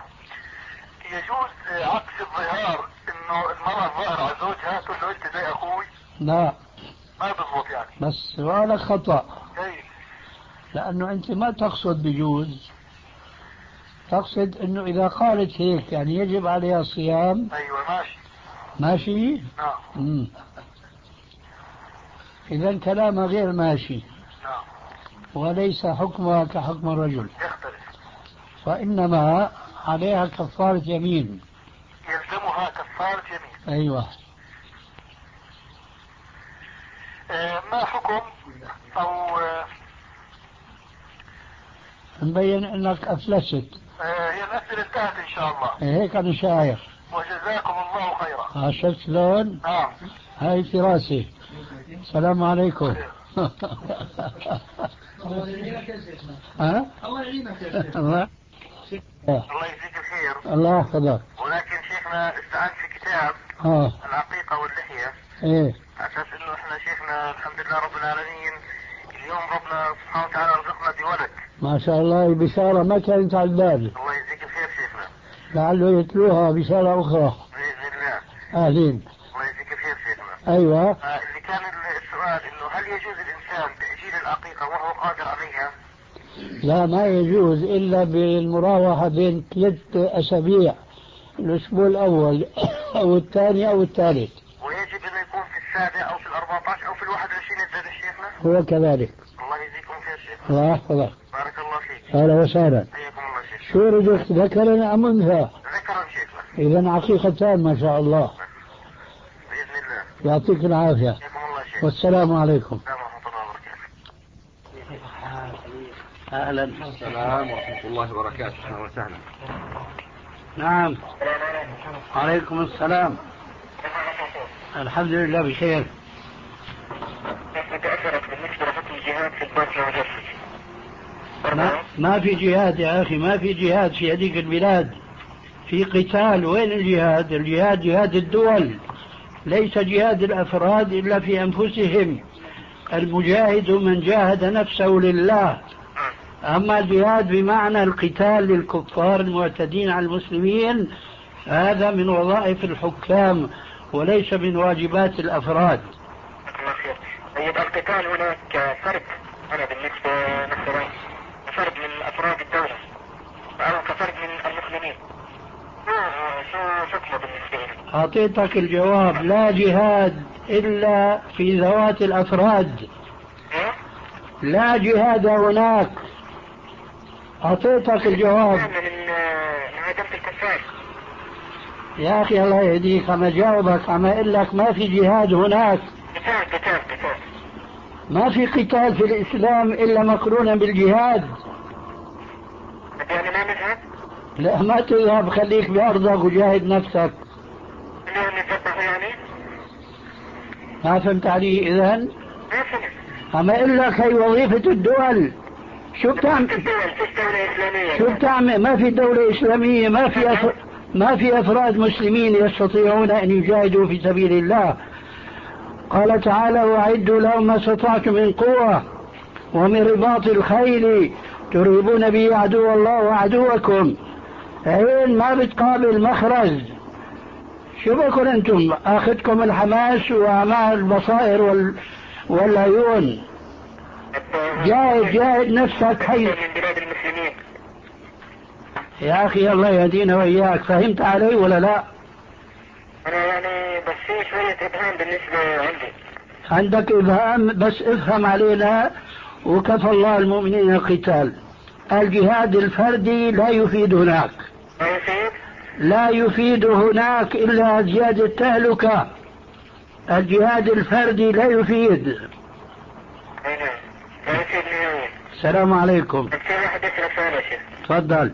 يجوز عكس الظهار انه المرأة ظاهر على زوجها تقول له انت زي اخوي؟ لا ما بضبط يعني. بس سؤالك خطأ. اي لأنه أنت ما تقصد بجوز، تقصد أنه إذا قالت هيك يعني يجب عليها الصيام. ايوه ماشي ماشي. نعم. إذا كلامها غير ماشي. نعم. وليس حكمها كحكم الرجل، يختلف. فإنما عليها كفارة يمين. يلزمها كفارة يمين. أيوة. آه ما حكم او آه مبين انك افلست. آه هي الاسئلة انتهت ان شاء الله. هيك انا شايف. وجزاكم الله خيرا. شفت شلون؟ نعم. هاي فراسي. السلام عليكم. ها؟ الله يعينك يا شيخ. الله الله يجزيك الخير. الله يحفظك. ولكن شيخنا استعنت في كتاب اه العقيقة واللحية. ايه. على اساس انه احنا شيخنا الحمد لله رب العالمين اليوم ربنا سبحانه وتعالى رزقنا بولد. ما شاء الله البشارة ما كانت على البال. الله يجزيك الخير شيخنا. لعله يتلوها بشارة أخرى. بإذن الله. أهلين. الله يجزيك الخير شيخنا. أيوة. آه اللي كان السؤال انه هل يجوز الانسان تأجيل العقيقة وهو قادر عليها؟ لا ما يجوز إلا بالمراوحة بين ثلاث أسابيع، الأسبوع الأول أو الثاني أو الثالث. ويجب انه يكون في السابع او في الاربعة عشر او في الواحد وعشرين الزاد شيخنا؟ هو كذلك. الله يجزيكم خير شيخنا. الله يحفظك. بارك الله فيك. أهلا وسهلا. حياكم الله شيخ. شو رزقت ذكرا أم أنثى؟ ذكرا شيخنا. إذا عقيقتان ما شاء الله. بإذن الله. يعطيك العافية. حياكم الله شيخ. والسلام عليكم. السلام ورحمة الله وبركاته. أهلا. السلام ورحمة الله وبركاته. أهلا وسهلا. نعم. عليكم السلام. الحمد لله بخير. تأثرت بالنسبة لحكم الجهاد في الباطن والجسد. ما, ما في جهاد يا أخي، ما في جهاد في هذيك البلاد، في قتال. وين الجهاد؟ الجهاد جهاد الدول، ليس جهاد الأفراد إلا في أنفسهم. المجاهد من جاهد نفسه لله. أما الجهاد بمعنى القتال للكفار المعتدين على المسلمين هذا من وظائف الحكام وليس من واجبات الأفراد. طيب القتال هناك فرد، أنا بالنسبة مثلا فرد من أفراد الدولة أو كفرد من المسلمين، شو شكله بالنسبة لي؟ أعطيتك الجواب، لا جهاد إلا في ذوات الأفراد، لا جهاد هناك. أعطيتك الجواب. من هدف الكفار. يا أخي الله يهديك، أما جاوبك أما أقول لك ما في جهاد هناك. قتال قتال قتال. ما في قتال في الإسلام إلا مقرونا بالجهاد. يعني ما نذهب؟ لا ما تذهب، خليك بأرضك وجاهد نفسك. اليوم نذبح يعني؟ ما فهمت علي إذن؟ ما فهمت. أما أقول لك هي وظيفة الدول. شو بتعمل؟ شو بتعمل؟ ما في دولة إسلامية، ما في أف... ما في أفراد مسلمين يستطيعون أن يجاهدوا في سبيل الله. قال تعالى: وأعدوا لهم ما استطعتم من قوة ومن رباط الخيل ترهبون به عدو الله وعدوكم. عين ما بتقابل مخرج. شو بكون أنتم أخذكم الحماس وأعمال البصائر وال... والعيون. جاهد جاهد نفسك حي من بلاد المسلمين. يا أخي الله يهدينا وإياك. فهمت علي ولا لا؟ أنا يعني بس في شوية إبهام بالنسبة عندي. عندك إبهام، بس افهم علينا. وكفى الله المؤمنين القتال. الجهاد الفردي لا يفيد هناك، ما يفيد؟ لا يفيد هناك إلا زيادة التهلكة. الجهاد الفردي لا يفيد. أي نعم لا يفيد نهائيا. السلام عليكم. في واحد يسأل سؤال يا شيخ. تفضل.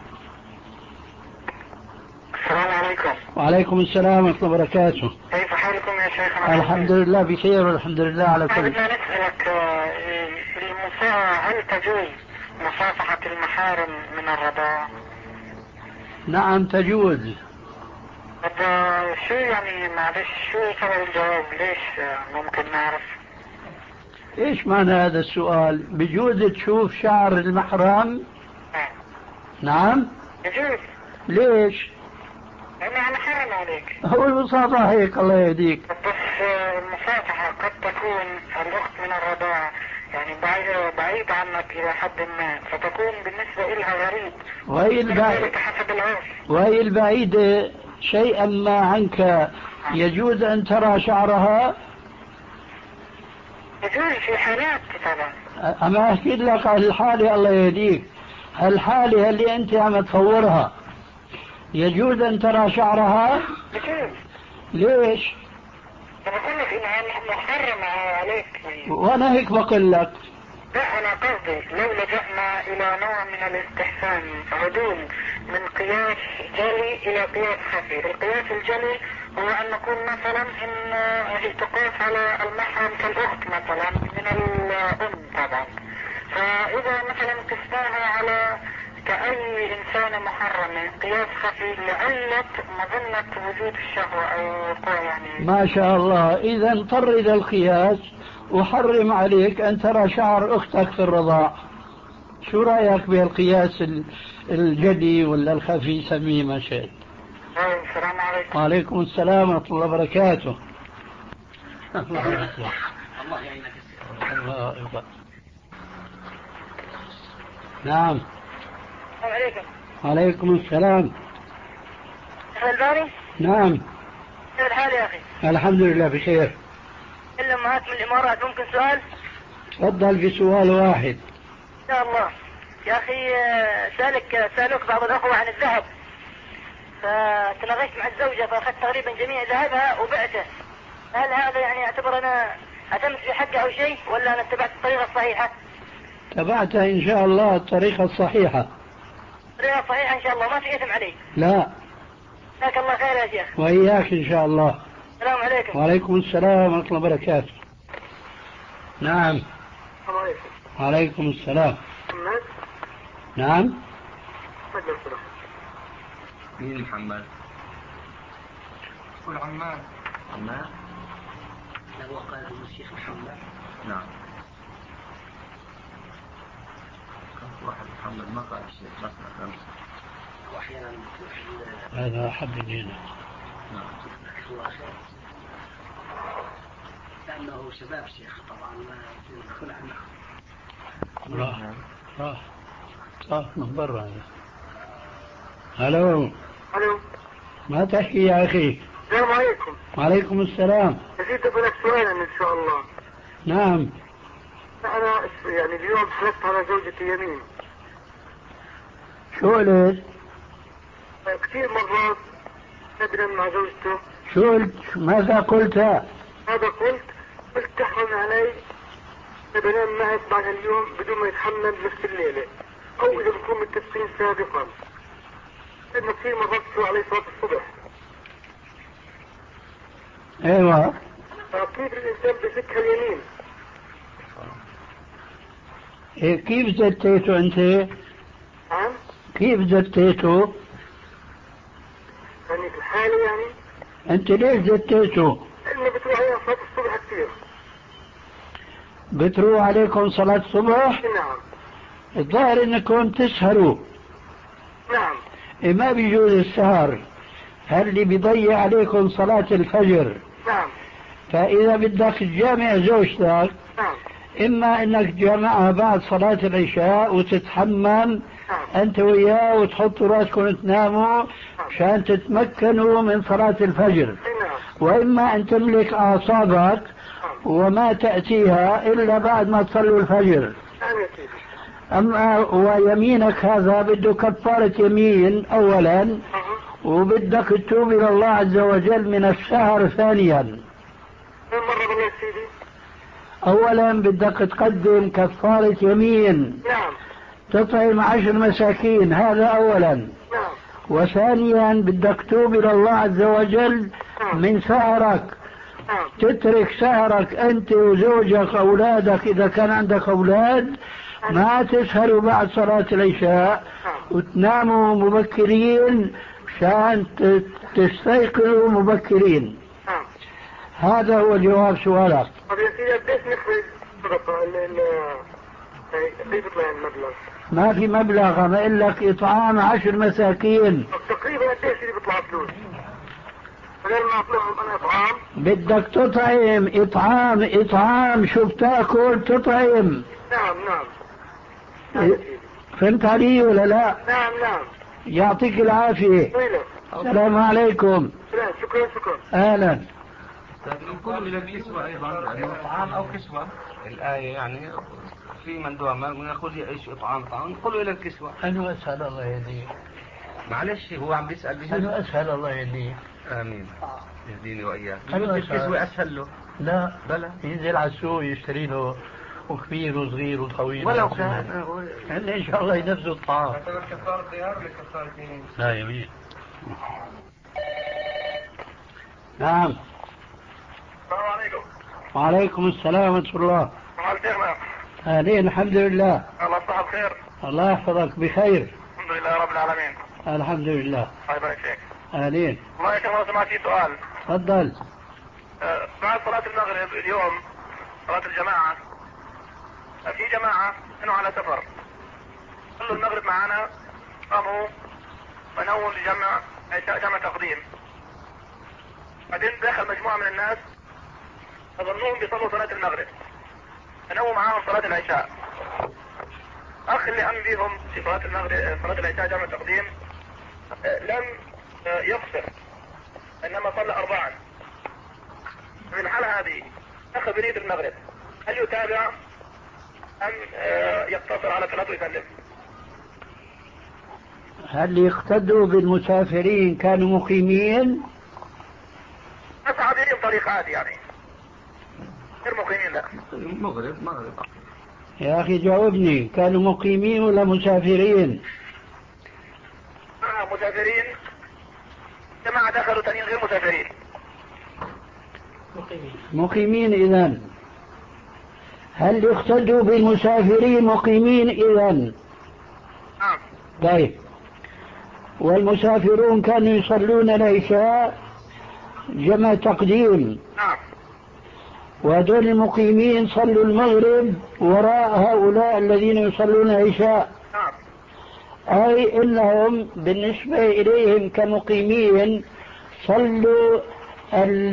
السلام عليكم. وعليكم السلام ورحمة الله وبركاته. كيف حالكم يا شيخ؟ الحمد لله بخير والحمد لله على كل. بدنا نسألك المساء هل تجوز مصافحة المحارم من الرضاعة؟ نعم تجوز. طب شو يعني معلش شو سبب الجواب؟ ليش ممكن نعرف؟ ايش معنى هذا السؤال؟ بجوز تشوف شعر المحرم؟ نعم يجوز. ليش؟ لأنه أنا حرم عليك. هو البساطة هيك الله يهديك. بس شيخ المصافحة قد تكون الأخت من الرضاعة يعني بعيد عنك إلى حد ما، فتكون بالنسبة إلها غريب. وهي البعيدة حسب العرف. وهي البعيدة شيئا ما عنك يجوز أن ترى شعرها؟ يجوز في حالات طبعا. أما أحكي لك عن الحالة الله يهديك، الحالة اللي أنت عم تصورها يجوز أن ترى شعرها؟ يجوز. ليش؟ أنا بقول لك إنها محرمة عليك. وأنا هيك بقول لك. لا أنا قصدي لو لجأنا إلى نوع من الاستحسان عدول من قياس جلي إلى قياس خفي. القياس الجلي هو أن نكون مثلا إن تقاس على المحرم كالأخت مثلا من الأم طبعا، فإذا مثلا قسناها على كأي إنسان محرم قياس خفي لعلة مظنة وجود الشهوة أو قوة يعني. ما شاء الله، إذا اضطر إلى القياس وحرم عليك أن ترى شعر أختك في الرضاع. شو رأيك بهالقياس الجدي ولا الخفي؟ سميه ما شئت. السلام عليكم. وعليكم السلام ورحمة الله وبركاته. الله يعينك. الله. نعم. السلام عليكم. وعليكم السلام. الباري؟ نعم. كيف الحال يا أخي؟ الحمد لله بخير. إلا أمهات من الإمارات، ممكن سؤال؟ تفضل بسؤال واحد. إن شاء الله. يا أخي سألك سألوك بعض الأخوة عن الذهب، فتناقشت مع الزوجة فأخذت تقريبا جميع ذهبها وبعته. هل هذا يعني يعتبر أنا أتمت في حقه أو شيء، ولا أنا اتبعت الطريقة الصحيحة؟ تبعتها إن شاء الله الطريقة الصحيحة. الطريقة الصحيحة إن شاء الله، ما في إثم علي. لا. جزاك الله خير يا شيخ. وإياك إن شاء الله. السلام عليكم. وعليكم السلام ورحمة الله وبركاته. نعم. السلام عليكم. وعليكم السلام. محمد. نعم. تفضل. مين محمد؟ قول عمان. عمان؟ لا هو قال الشيخ محمد. نعم. كم واحد محمد ما قال الشيخ بس خمسة. وأحيانا هذا أحد الدين. نعم. الله خير. لأنه شباب شيخ طبعا ما يدخل عنه. راح راح راح من برا هذا. الو. الو. ما تحكي يا أخي. السلام عليكم. وعليكم السلام. نسيت أقول لك سؤالا إن شاء الله. نعم. أنا يعني اليوم حلفت على زوجتي يمين. شو قلت؟ كثير مرات ندرا مع زوجته. شو قلت؟ ماذا قلت؟ هذا قلت قلت تحرم علي بنام معك بعد اليوم بدون ما يتحمل نفس الليلة، أو إذا بكون متفقين سابقا. لأنه كثير مرات تصير علي صلاة الصبح. ايوه. فكيف الإنسان بفك اليمين؟ إيه كيف زتيته أنت؟ نعم؟ كيف زتيته؟ يعني في الحالة يعني؟ أنت ليش زتيته؟ لأنه بتروح عليها صلاة الصبح كثير. بتروح عليكم صلاة الصبح؟ نعم. الظاهر انكم تسهروا. نعم. إيه ما بيجوز السهر، هل اللي بيضيع عليكم صلاة الفجر. نعم. فإذا بدك تجامع زوجتك نعم. إما أنك تجامعها بعد صلاة العشاء وتتحمم أنت وياه وتحطوا راسكم تناموا عشان تتمكنوا من صلاة الفجر، وإما أن تملك أعصابك وما تأتيها إلا بعد ما تصلوا الفجر. أما ويمينك هذا بده كفارة يمين أولا، وبدك تتوب إلى الله عز وجل من السهر ثانيا. أولا بدك تقدم كفارة يمين تطعم عشر مساكين، هذا أولا. وثانيا بدك تتوب إلى الله عز وجل من سهرك، تترك سهرك أنت وزوجك أولادك إذا كان عندك أولاد، ما تسهروا بعد صلاة العشاء وتناموا مبكرين عشان تستيقظوا مبكرين. هذا هو الجواب سؤالك. طب يا سيدي قديش نخرج صدقة كيف يطلع المبلغ؟ ما في مبلغ، أنا أقول لك إطعام عشر مساكين. تقريبا قديش اللي بيطلع فلوس؟ غير مطلوب من إطعام. بدك تطعم إطعام إطعام شو بتاكل تطعم. نعم نعم. فهمت علي ولا لا؟ نعم نعم. يعطيك العافية. السلام عليكم. شكرا شكرا. أهلا. كل إلى الكسوة أيضا يعني طعام أو كسوة. الآية يعني في من دوما من يقول يعيش إطعام طعام كله إلى الكسوة. أنا أسأل الله يهديه. معلش هو عم بيسأل بشيء. أنا أسأل الله يهديه. آمين. يهديني وإياك. أنا الكسوة أسهل له. لا بلا ينزل على السوق يشتري له وكبير وصغير وطويل. ولو كان إن شاء الله ينفذوا الطعام. كفار الديار ولا كفار الدين؟ لا يمين. نعم. السلام عليكم. وعليكم السلام ورحمة الله. معال شيخنا. أهلين الحمد لله. الله يصبح بخير. الله يحفظك بخير. الحمد لله رب العالمين. الحمد لله. الله يبارك فيك. أهلين. والله يا شيخ لو سمعت في سؤال. تفضل. أه بعد صلاة المغرب اليوم صلاة الجماعة في جماعة كانوا على سفر صلوا المغرب معنا قاموا ونووا لجمع جمع تقديم بعدين دخل مجموعة من الناس أظنهم بيصلوا صلاة المغرب فنووا معاهم صلاة العشاء. أخ اللي قام بيهم في صلاة المغرب صلاة العشاء جمع تقديم أه لم أه يقصر إنما صلى أربعا. في الحالة هذه أخذ بنية المغرب هل يتابع أم يقتصر على ثلاثة ويسلم؟ هل يقتدوا بالمسافرين كانوا مقيمين؟ أصعب لهم طريق عادي يعني غير مقيمين. لا مغرب مغرب. يا أخي جاوبني كانوا مقيمين ولا مسافرين؟ آه مسافرين. جماعة دخلوا تانيين غير مسافرين. مقيمين إذن. هل يقتدوا بالمسافرين مقيمين إذن؟ نعم. طيب والمسافرون كانوا يصلون العشاء جمع تقديم. نعم. وهذول المقيمين صلوا المغرب وراء هؤلاء الذين يصلون العشاء. نعم. أي إنهم بالنسبة إليهم كمقيمين صلوا ال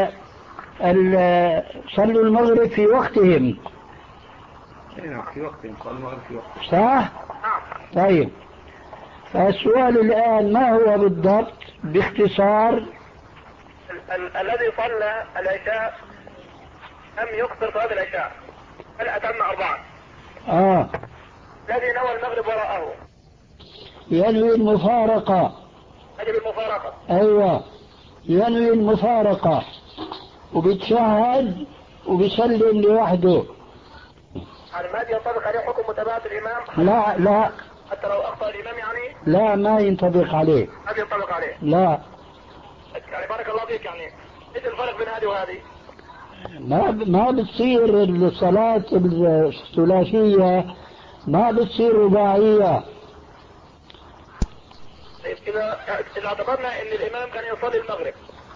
ال صلوا المغرب في وقتهم. في وقتهم صلوا المغرب في وقتهم. صح؟ نعم. طيب فالسؤال الآن ما هو بالضبط باختصار؟ ال- ال- الذي صلى العشاء لم يقصر صلاة العشاء بل أتم أربعة. آه الذي نوى المغرب وراءه ينوي المفارقة. يجب المفارقة. أيوة ينوي المفارقة وبتشهد وبيسلم لوحده. يعني ما ينطبق عليه حكم متابعة الإمام؟ لا لا حتى لو أخطأ الإمام يعني؟ لا ما ينطبق عليه. ما ينطبق عليه. لا يعني بارك الله فيك يعني ايش الفرق بين هذه وهذه؟ ما ما بتصير الصلاة الثلاثية ما بتصير رباعية. طيب إذا إذا اعتبرنا إن الإمام كان يصلي المغرب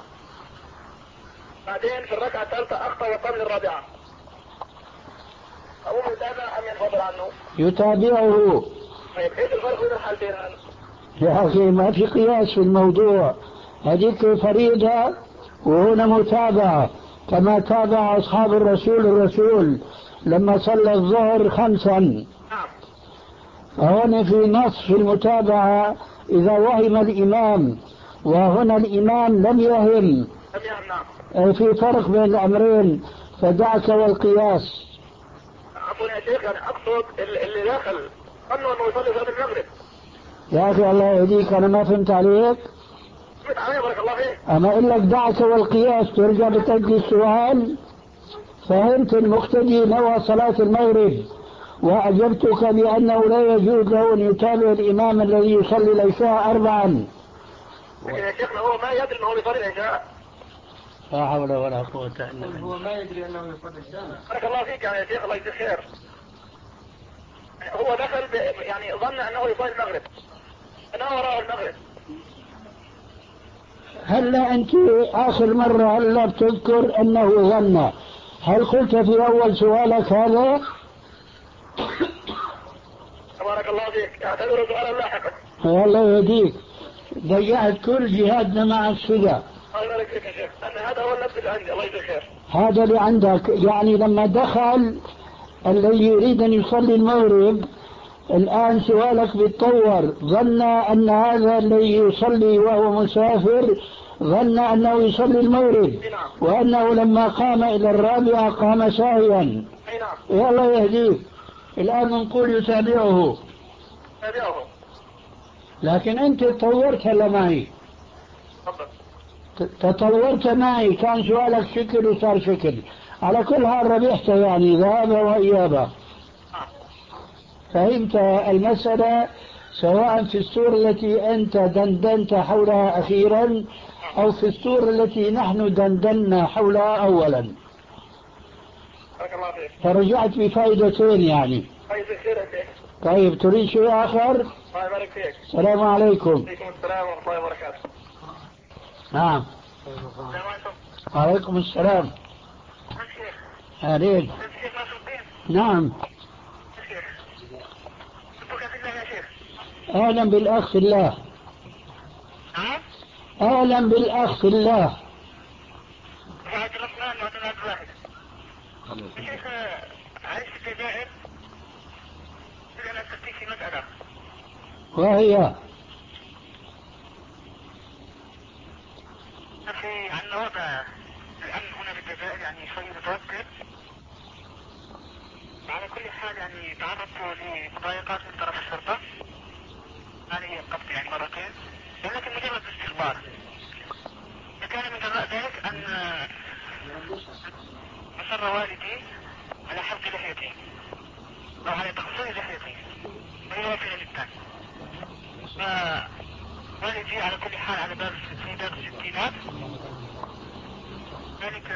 بعدين في الركعة الثالثة أخطأ وقبل الرابعة أقوم يتابع أم ينفضل عنه؟ يتابعه. طيب إيش الفرق بين الحالتين هذا؟ يا أخي ما في قياس في الموضوع. هذيك فريضة وهنا متابعة كما تابع أصحاب الرسول الرسول لما صلى الظهر خمسا. نعم. هنا في نص في المتابعة إذا وهم الإمام وهنا الإمام لم يهم. لم يهم. نعم. في فرق بين الأمرين فدعك والقياس. عفوا يا شيخ يعني أقصد اللي داخل ظنوا أنه يصلي صلاة المغرب. يا أخي الله يهديك أنا ما فهمت عليك. فهمت علي بارك الله فيك. أما أقول لك دعك والقياس ترجع بتجي السؤال. فهمت المقتدي نوى صلاة المغرب وأجبتك بأنه لا يجوز له أن يتابع الإمام الذي يصلي العشاء أربعا. لكن يا شيخنا هو ما يدري أنه يصلي العشاء. لا حول ولا قوة إلا بالله. هو ما يدري أنه يصلي الجامع. بارك الله فيك يعني يا شيخ الله يجزيك خير. هو دخل ب... يعني ظن أنه يصلي المغرب أنا وراء المغرب. هلا أنت آخر مرة هلا بتذكر أنه ظن. هل قلت في أول سؤالك هذا؟ بارك الله فيك اعتبره سؤالا لاحقا. الله يهديك ضيعت كل جهادنا مع السدى. اه الله يبارك فيك يا شيخ، أنا هذا هو اللبس اللي عندي. الله يجزاك خير. هذا اللي عندك، يعني لما دخل الذي يريد أن يصلي المغرب الآن سؤالك بيتطور، ظن أن هذا الذي يصلي وهو مسافر ظن أنه يصلي المغرب، وأنه لما قام إلى الرابعة قام ساهيا. يا الله يهديك. الآن نقول يتابعه، لكن أنت تطورت هلا معي، تطورت معي، كان سؤالك شكل وصار شكل. على كل حال ربحت، يعني ذهاب وإيابة. فهمت المسألة، سواء في السورة التي أنت دندنت حولها أخيرا أو في السورة التي نحن دندنا حولها أولا. فرجعت بفائدتين يعني. طيب تريد شيء آخر؟ الله يبارك فيك. السلام عليكم. وعليكم السلام ورحمة الله وبركاته. نعم. وعليكم السلام. أهلين. نعم. أهلا بالأخ في الله. أهلا بالأخ في الله. عبد الرحمن وعبد الواحد. شيخ عايش في الجزائر، أنا أستفتيك في مسألة. وهي أخي عن وضع الأمن هنا في الجزائر يعني شوي متوتر. على كل حال يعني تعرضت لمضايقات من طرف الشرطة، هذه هي القبض يعني مرتين، ولكن مجرد استخبار. فكان من جراء ذلك أن أصر والدي على حلق لحيتي أو على تقصير لحيتي، وهي وافية جدا. فوالدي على كل حال على باب في باب الستينات، ذلك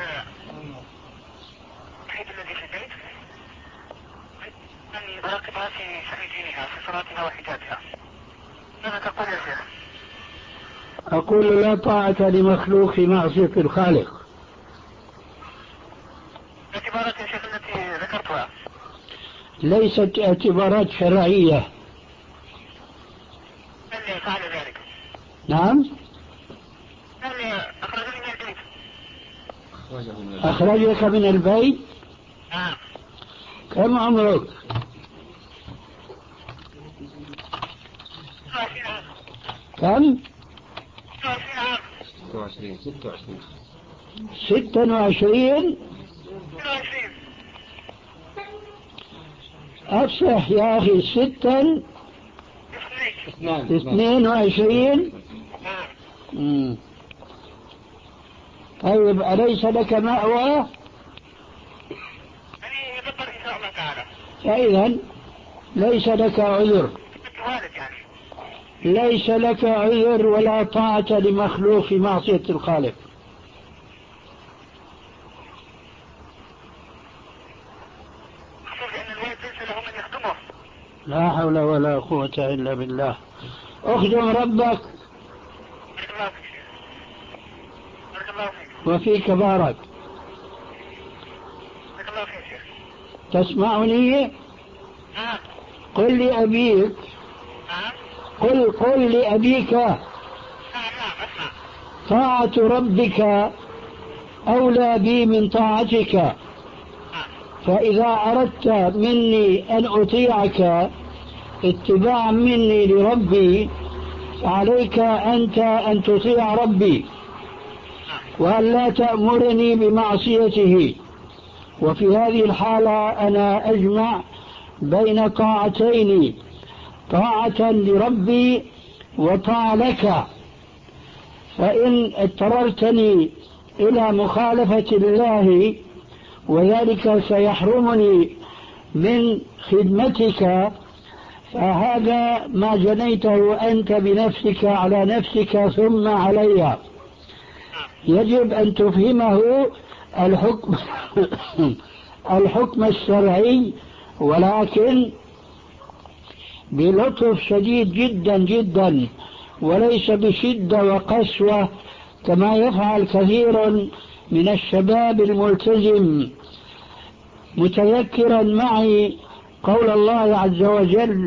الوحيد الذي في البيت أني أراقبها في شأن دينها في صلاتها وحجابها. ماذا تقول يا شيخ؟ أقول لا طاعة لمخلوق في معصية الخالق. الاعتبارات يا شيخ التي ذكرتها ليست اعتبارات شرعية. من فعل ذلك؟ نعم. من أخرجني من البيت؟ أخرجك من البيت؟ نعم. كم عمرك؟ كم؟ ستة وعشرين. ستة وعشرين. ستة وعشرين. أفصح يا أخي. ستا اثنين وعشرين. مم. طيب أليس لك مأوى؟ فإذا ليس لك عذر، ليس لك عذر ولا طاعة لمخلوق في معصية الخالق. لا حول ولا قوة إلا بالله. اخدم ربك وفيك بارك. تسمعني؟ قل لأبيك، قل قل لأبيك طاعة ربك أولى بي من طاعتك، فإذا أردت مني أن أطيعك اتباعا مني لربي فعليك أنت أن تطيع ربي وأن لا تأمرني بمعصيته. وفي هذه الحالة أنا أجمع بين طاعتين، طاعة لربي وطاعة لك. فإن اضطررتني إلى مخالفة الله وذلك سيحرمني من خدمتك فهذا ما جنيته أنت بنفسك على نفسك ثم علي. يجب أن تفهمه الحكم الحكم الشرعي، ولكن بلطف شديد جدا جدا، وليس بشدة وقسوة كما يفعل كثير من الشباب الملتزم، متذكرا معي قول الله عز وجل: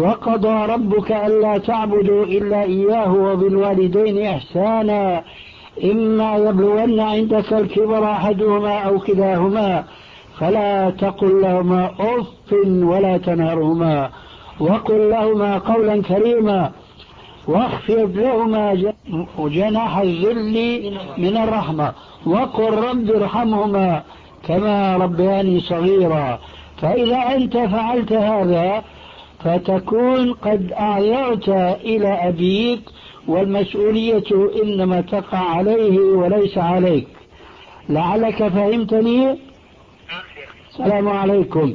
وقضى ربك ألا تعبدوا إلا إياه وبالوالدين إحسانا إما يبلغن عندك الكبر أحدهما أو كلاهما فلا تقل لهما أف ولا تنهرهما وقل لهما قولا كريما واخفض لهما جناح الذل من الرحمة وقل رب ارحمهما كما ربياني صغيرا. فإذا أنت فعلت هذا فتكون قد أعذرت إلى أبيك والمسؤولية إنما تقع عليه وليس عليك. لعلك فهمتني. السلام عليكم.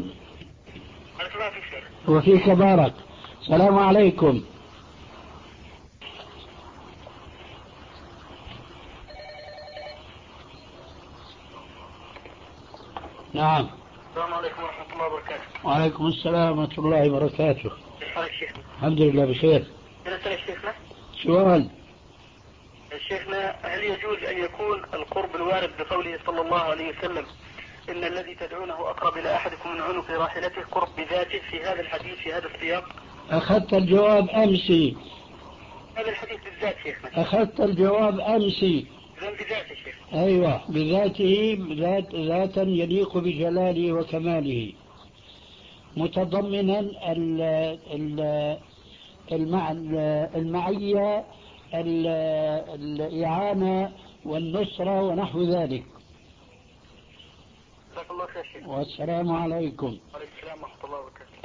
وفيك بارك. السلام عليكم. نعم. السلام عليكم ورحمة الله وبركاته. وعليكم السلام ورحمة الله وبركاته. حالك شيخنا؟ الحمد لله بخير. نسأل شيخنا سؤال. شيخنا هل يجوز أن يكون القرب الوارد بقوله صلى الله عليه وسلم إن الذي تدعونه أقرب إلى أحدكم من عنق راحلته قرب بذاته في هذا الحديث في هذا السياق؟ أخذت الجواب أمسي. هذا الحديث بالذات شيخنا. أخذت الجواب أمسي. إذن بذاته شيخ. أيوة بذاته ذات ذاتا يليق بجلاله وكماله متضمنا ال ال المع المعية الإعانة والنصرة ونحو ذلك. جزاك الله خير شيخ. والسلام عليكم. وعليكم السلام ورحمة الله وبركاته.